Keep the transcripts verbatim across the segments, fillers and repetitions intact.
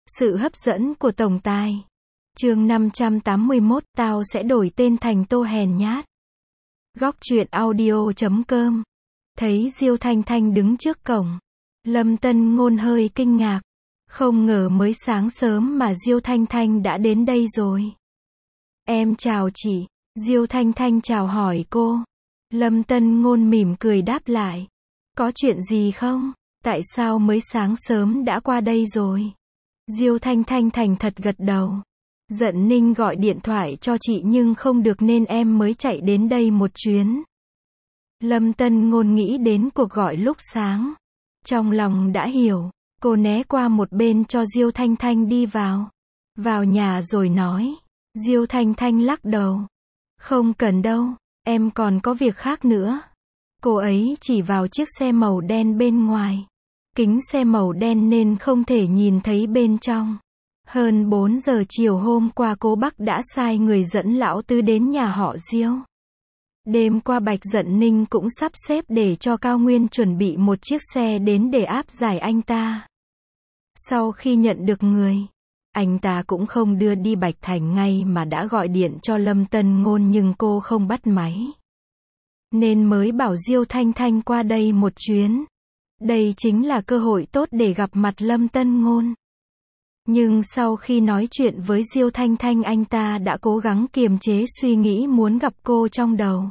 Sự hấp dẫn của tổng tài. Chương năm trăm tám mươi mốt, tao sẽ đổi tên thành Tô hèn nhát. Góc truyện audio chấm com. Thấy Diêu Thanh Thanh đứng trước cổng, Lâm Tân Ngôn hơi kinh ngạc. Không ngờ mới sáng sớm mà Diêu Thanh Thanh đã đến đây rồi. Em chào chị. Diêu Thanh Thanh chào hỏi cô. Lâm Tân Ngôn mỉm cười đáp lại. Có chuyện gì không? Tại sao mới sáng sớm đã qua đây rồi? Diêu Thanh Thanh thành thật gật đầu. Dận Ninh gọi điện thoại cho chị nhưng không được nên em mới chạy đến đây một chuyến. Lâm Tân Ngôn nghĩ đến cuộc gọi lúc sáng. Trong lòng đã hiểu, cô né qua một bên cho Diêu Thanh Thanh đi vào. Vào nhà rồi nói. Diêu Thanh Thanh lắc đầu. Không cần đâu, em còn có việc khác nữa. Cô ấy chỉ vào chiếc xe màu đen bên ngoài. Kính xe màu đen nên không thể nhìn thấy bên trong. Hơn bốn giờ chiều hôm qua cô Bắc đã sai người dẫn lão tứ đến nhà họ Diêu. Đêm qua Bạch Dận Ninh cũng sắp xếp để cho Cao Nguyên chuẩn bị một chiếc xe đến để áp giải anh ta. Sau khi nhận được người, anh ta cũng không đưa đi Bạch Thành ngay mà đã gọi điện cho Lâm Tân Ngôn nhưng cô không bắt máy. Nên mới bảo Diêu Thanh Thanh qua đây một chuyến. Đây chính là cơ hội tốt để gặp mặt Lâm Tân Ngôn. Nhưng sau khi nói chuyện với Diêu Thanh Thanh anh ta đã cố gắng kiềm chế suy nghĩ muốn gặp cô trong đầu.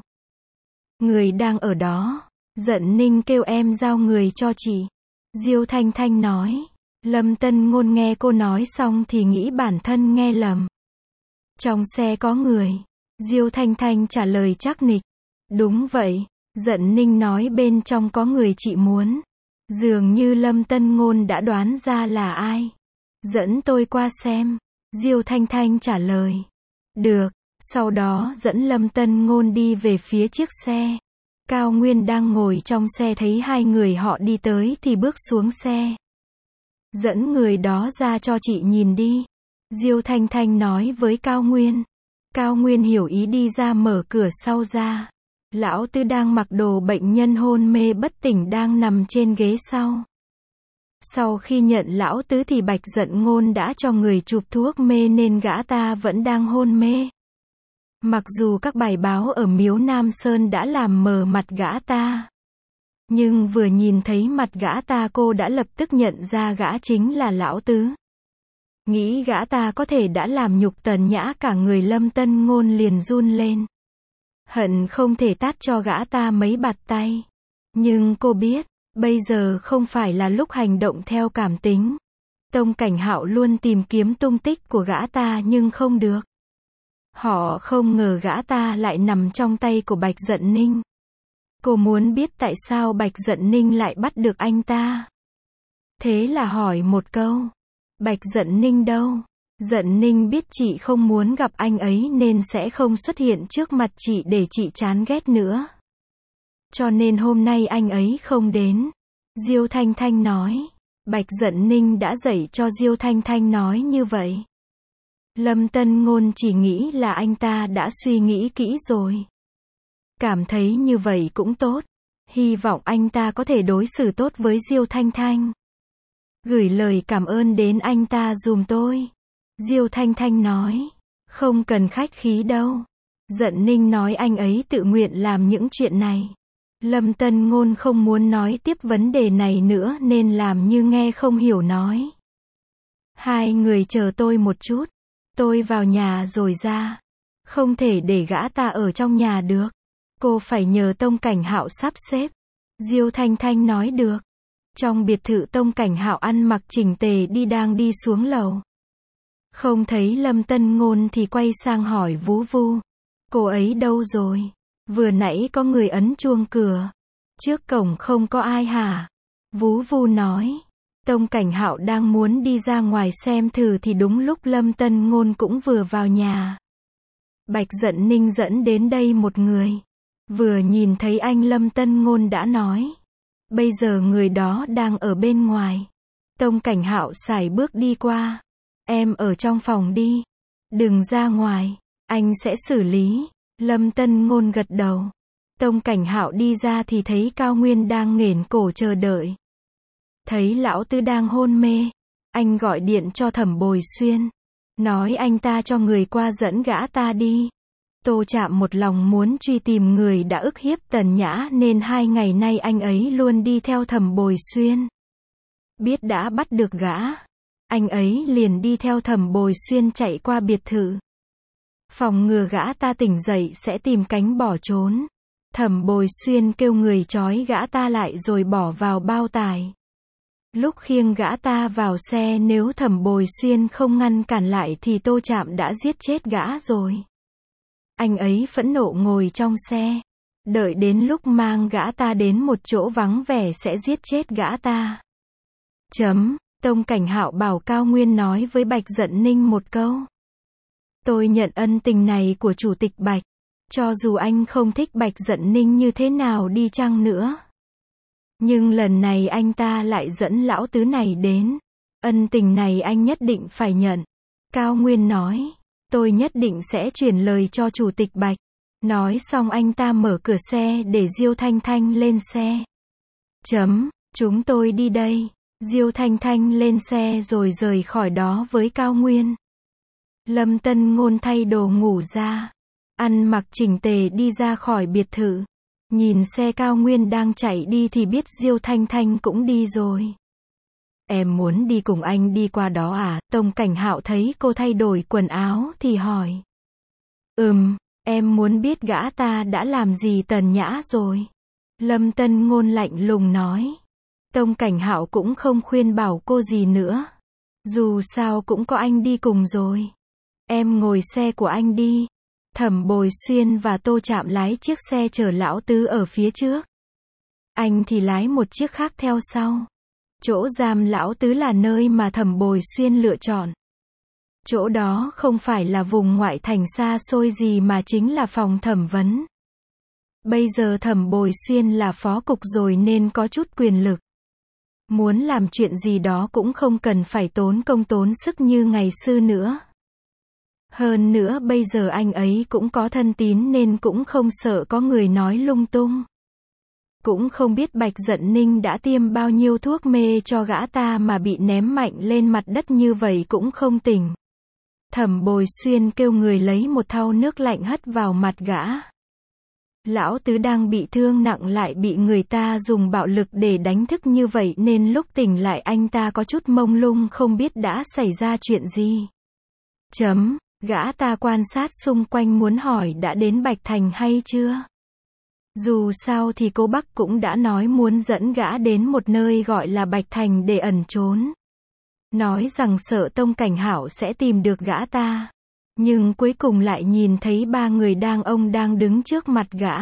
Người đang ở đó. Dận Ninh kêu em giao người cho chị. Diêu Thanh Thanh nói. Lâm Tân Ngôn nghe cô nói xong thì nghĩ bản thân nghe lầm. Trong xe có người. Diêu Thanh Thanh trả lời chắc nịch. Đúng vậy. Dận Ninh nói bên trong có người chị muốn. Dường như Lâm Tân Ngôn đã đoán ra là ai. Dẫn tôi qua xem. Diêu Thanh Thanh trả lời. Được. Sau đó dẫn Lâm Tân Ngôn đi về phía chiếc xe. Cao Nguyên đang ngồi trong xe thấy hai người họ đi tới thì bước xuống xe. Dẫn người đó ra cho chị nhìn đi. Diêu Thanh Thanh nói với Cao Nguyên. Cao Nguyên hiểu ý đi ra mở cửa sau ra. Lão Tư đang mặc đồ bệnh nhân hôn mê bất tỉnh đang nằm trên ghế sau. Sau khi nhận lão Tứ thì Bạch Dận Ngôn đã cho người chụp thuốc mê nên gã ta vẫn đang hôn mê. Mặc dù các bài báo ở Miếu Nam Sơn đã làm mờ mặt gã ta. Nhưng vừa nhìn thấy mặt gã ta cô đã lập tức nhận ra gã chính là lão Tứ. Nghĩ gã ta có thể đã làm nhục Tần Nhã cả người Lâm Tân Ngôn liền run lên. Hận không thể tát cho gã ta mấy bạt tay. Nhưng cô biết, bây giờ không phải là lúc hành động theo cảm tính. Tông Cảnh Hạo luôn tìm kiếm tung tích của gã ta nhưng không được. Họ không ngờ gã ta lại nằm trong tay của Bạch Dận Ninh. Cô muốn biết tại sao Bạch Dận Ninh lại bắt được anh ta. Thế là hỏi một câu. Bạch Dận Ninh đâu? Dận Ninh biết chị không muốn gặp anh ấy nên sẽ không xuất hiện trước mặt chị để chị chán ghét nữa. Cho nên hôm nay anh ấy không đến. Diêu Thanh Thanh nói. Bạch Dận Ninh đã dạy cho Diêu Thanh Thanh nói như vậy. Lâm Tân Ngôn chỉ nghĩ là anh ta đã suy nghĩ kỹ rồi. Cảm thấy như vậy cũng tốt. Hy vọng anh ta có thể đối xử tốt với Diêu Thanh Thanh. Gửi lời cảm ơn đến anh ta giùm tôi. Diêu Thanh Thanh nói. Không cần khách khí đâu. Dận Ninh nói anh ấy tự nguyện làm những chuyện này. Lâm Tân Ngôn không muốn nói tiếp vấn đề này nữa nên làm như nghe không hiểu nói. Hai người chờ tôi một chút. Tôi vào nhà rồi ra. Không thể để gã ta ở trong nhà được. Cô phải nhờ Tông Cảnh Hạo sắp xếp. Diêu Thanh Thanh nói được. Trong biệt thự Tông Cảnh Hạo ăn mặc chỉnh tề đi đang đi xuống lầu. Không thấy Lâm Tân Ngôn thì quay sang hỏi Vú Vu. Cô ấy đâu rồi? Vừa nãy có người ấn chuông cửa. Trước cổng không có ai hả? Vú Vu nói. Tông Cảnh Hạo đang muốn đi ra ngoài xem thử thì đúng lúc Lâm Tân Ngôn cũng vừa vào nhà. Bạch Dận Ninh dẫn đến đây một người. Vừa nhìn thấy anh Lâm Tân Ngôn đã nói. Bây giờ người đó đang ở bên ngoài. Tông Cảnh Hạo sải bước đi qua. Em ở trong phòng đi. Đừng ra ngoài. Anh sẽ xử lý. Lâm Tân Ngôn gật đầu. Tông Cảnh Hạo đi ra thì thấy Cao Nguyên đang nghển cổ chờ đợi. Thấy lão Tư đang hôn mê. Anh gọi điện cho Thẩm Bồi Xuyên. Nói anh ta cho người qua dẫn gã ta đi. Tô Trạm một lòng muốn truy tìm người đã ức hiếp Tần Nhã nên hai ngày nay anh ấy luôn đi theo Thẩm Bồi Xuyên. Biết đã bắt được gã, anh ấy liền đi theo Thẩm Bồi Xuyên chạy qua biệt thự. Phòng ngừa gã ta tỉnh dậy sẽ tìm cánh bỏ trốn. Thẩm Bồi Xuyên kêu người trói gã ta lại rồi bỏ vào bao tải. Lúc khiêng gã ta vào xe, nếu Thẩm Bồi Xuyên không ngăn cản lại thì Tô Trạm đã giết chết gã rồi. Anh ấy phẫn nộ ngồi trong xe, đợi đến lúc mang gã ta đến một chỗ vắng vẻ sẽ giết chết gã ta. Chấm, Tông Cảnh Hạo bảo Cao Nguyên nói với Bạch Dận Ninh một câu. Tôi nhận ân tình này của Chủ tịch Bạch, cho dù anh không thích Bạch Dận Ninh như thế nào đi chăng nữa. Nhưng lần này anh ta lại dẫn lão tứ này đến. Ân tình này anh nhất định phải nhận. Cao Nguyên nói. Tôi nhất định sẽ chuyển lời cho Chủ tịch Bạch. Nói xong anh ta mở cửa xe để Diêu Thanh Thanh lên xe. Chấm, chúng tôi đi đây. Diêu Thanh Thanh lên xe rồi rời khỏi đó với Cao Nguyên. Lâm Tân Ngôn thay đồ ngủ ra, ăn mặc chỉnh tề đi ra khỏi biệt thự. Nhìn xe Cao Nguyên đang chạy đi thì biết Diêu Thanh Thanh cũng đi rồi. Em muốn đi cùng anh đi qua đó à? Tông Cảnh Hạo thấy cô thay đổi quần áo thì hỏi. Ừm, em muốn biết gã ta đã làm gì Tần Nhã rồi. Lâm Tân Ngôn lạnh lùng nói. Tông Cảnh Hạo cũng không khuyên bảo cô gì nữa. Dù sao cũng có anh đi cùng rồi. Em ngồi xe của anh đi. Thẩm Bồi Xuyên và Tô Trạm lái chiếc xe chở lão tứ ở phía trước. Anh thì lái một chiếc khác theo sau. Chỗ giam lão tứ là nơi mà Thẩm Bồi Xuyên lựa chọn. Chỗ đó không phải là vùng ngoại thành xa xôi gì mà chính là phòng thẩm vấn. Bây giờ Thẩm Bồi Xuyên là phó cục rồi nên có chút quyền lực. Muốn làm chuyện gì đó cũng không cần phải tốn công tốn sức như ngày xưa nữa. Hơn nữa bây giờ anh ấy cũng có thân tín nên cũng không sợ có người nói lung tung. Cũng không biết Bạch Dận Ninh đã tiêm bao nhiêu thuốc mê cho gã ta mà bị ném mạnh lên mặt đất như vậy cũng không tỉnh. Thẩm Bồi Xuyên kêu người lấy một thau nước lạnh hất vào mặt gã. Lão tứ đang bị thương nặng lại bị người ta dùng bạo lực để đánh thức như vậy nên lúc tỉnh lại anh ta có chút mông lung không biết đã xảy ra chuyện gì. Chấm, gã ta quan sát xung quanh muốn hỏi đã đến Bạch Thành hay chưa. Dù sao thì cô Bắc cũng đã nói muốn dẫn gã đến một nơi gọi là Bạch Thành để ẩn trốn. Nói rằng sợ Tông Cảnh Hạo sẽ tìm được gã ta. Nhưng cuối cùng lại nhìn thấy ba người đang ông đang đứng trước mặt gã.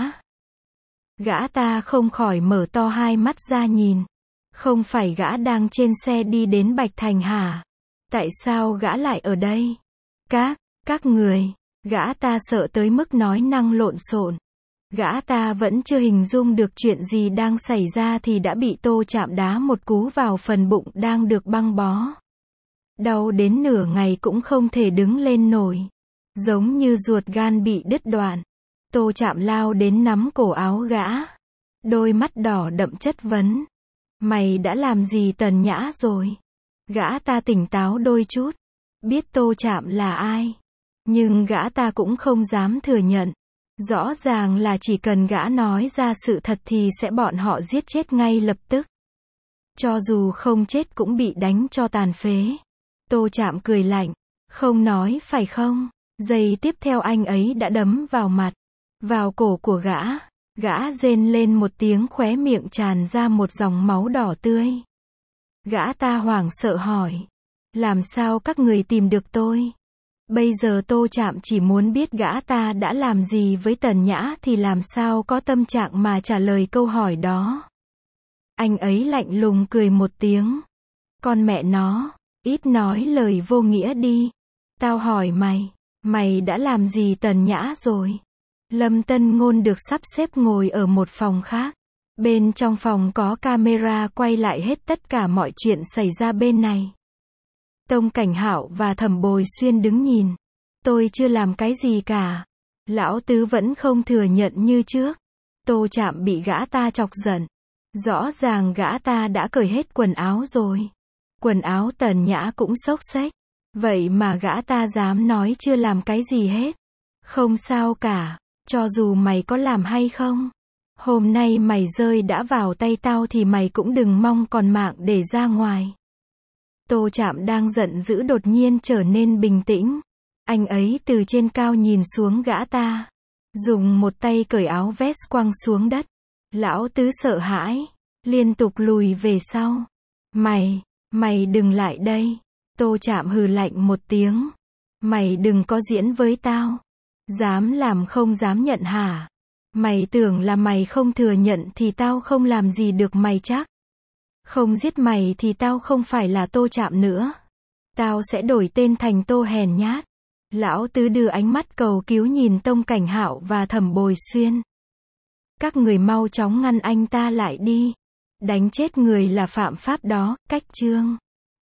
Gã ta không khỏi mở to hai mắt ra nhìn. Không phải gã đang trên xe đi đến Bạch Thành hả? Tại sao gã lại ở đây? Các, các người, gã ta sợ tới mức nói năng lộn xộn. Gã ta vẫn chưa hình dung được chuyện gì đang xảy ra thì đã bị Tô Trạm đá một cú vào phần bụng đang được băng bó. Đau đến nửa ngày cũng không thể đứng lên nổi. Giống như ruột gan bị đứt đoạn. Tô Trạm lao đến nắm cổ áo gã. Đôi mắt đỏ đậm chất vấn. Mày đã làm gì Tần Nhã rồi? Gã ta tỉnh táo đôi chút. Biết Tô Trạm là ai. Nhưng gã ta cũng không dám thừa nhận. Rõ ràng là chỉ cần gã nói ra sự thật thì sẽ bọn họ giết chết ngay lập tức. Cho dù không chết cũng bị đánh cho tàn phế. Tô Trạm cười lạnh. Không nói phải không? Giây tiếp theo anh ấy đã đấm vào mặt. Vào cổ của gã. Gã rên lên một tiếng khóe miệng tràn ra một dòng máu đỏ tươi. Gã ta hoảng sợ hỏi. Làm sao các người tìm được tôi? Bây giờ Tô Trạm chỉ muốn biết gã ta đã làm gì với Tần Nhã thì làm sao có tâm trạng mà trả lời câu hỏi đó. Anh ấy lạnh lùng cười một tiếng. Con mẹ nó, ít nói lời vô nghĩa đi. Tao hỏi mày, mày đã làm gì Tần Nhã rồi? Lâm Tân Ngôn được sắp xếp ngồi ở một phòng khác. Bên trong phòng có camera quay lại hết tất cả mọi chuyện xảy ra bên này. Tông Cảnh Hạo và Thẩm Bồi Xuyên đứng nhìn. Tôi chưa làm cái gì cả. Lão tứ vẫn không thừa nhận như trước. Tô Trạm bị gã ta chọc giận. Rõ ràng gã ta đã cởi hết quần áo rồi. Quần áo Tần Nhã cũng xốc xếch. Vậy mà gã ta dám nói chưa làm cái gì hết. Không sao cả, cho dù mày có làm hay không. Hôm nay mày rơi đã vào tay tao thì mày cũng đừng mong còn mạng để ra ngoài. Tô Trạm đang giận dữ đột nhiên trở nên bình tĩnh. Anh ấy từ trên cao nhìn xuống gã ta. Dùng một tay cởi áo vest quăng xuống đất. Lão Tứ sợ hãi. Liên tục lùi về sau. Mày, mày đừng lại đây. Tô Trạm hừ lạnh một tiếng. Mày đừng có diễn với tao. Dám làm không dám nhận hả? Mày tưởng là mày không thừa nhận thì tao không làm gì được mày chắc. Không giết mày thì tao không phải là Tô Trạm nữa. Tao sẽ đổi tên thành Tô hèn nhát. Lão Tứ đưa ánh mắt cầu cứu nhìn Tông Cảnh Hạo và Thẩm Bồi Xuyên. Các người mau chóng ngăn anh ta lại đi. Đánh chết người là phạm pháp đó, cách chương.